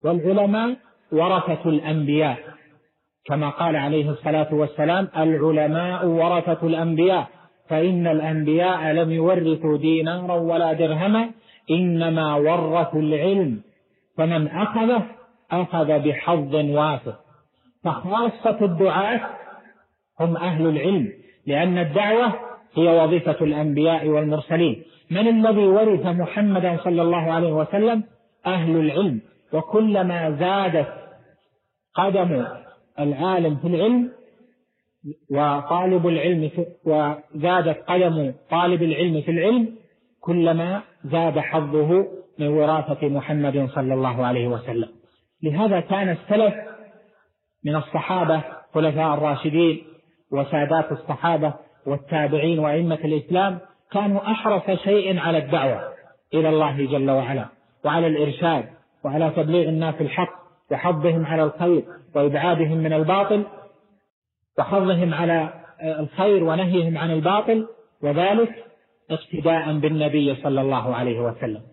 والعلماء ورثة الأنبياء، كما قال عليه الصلاة والسلام: العلماء ورثة الأنبياء، فإن الأنبياء لم يورثوا دينارا ولا درهما، إنما ورثوا العلم، فمن أخذه أخذ بحظ وافر. فخاصة الدعاة هم أهل العلم، لأن الدعوة هي وظيفة الأنبياء والمرسلين. من الذي ورث محمدا صلى الله عليه وسلم؟ أهل العلم. وكلما زادت قدم العالم في العلم وزادت قدم طالب العلم في العلم، كلما زاد حظه من وراثة محمد صلى الله عليه وسلم. لهذا كان السلف من الصحابة خلفاء الراشدين وسادات الصحابة والتابعين وأئمة الإسلام كانوا أحرص شيء على الدعوة إلى الله جل وعلا، وعلى الإرشاد، وعلى تبليغ الناس الحق، وحضهم على الخير وإبعادهم من الباطل، وحضهم على الخير ونهيهم عن الباطل، وذلك اقتداء بالنبي صلى الله عليه وسلم.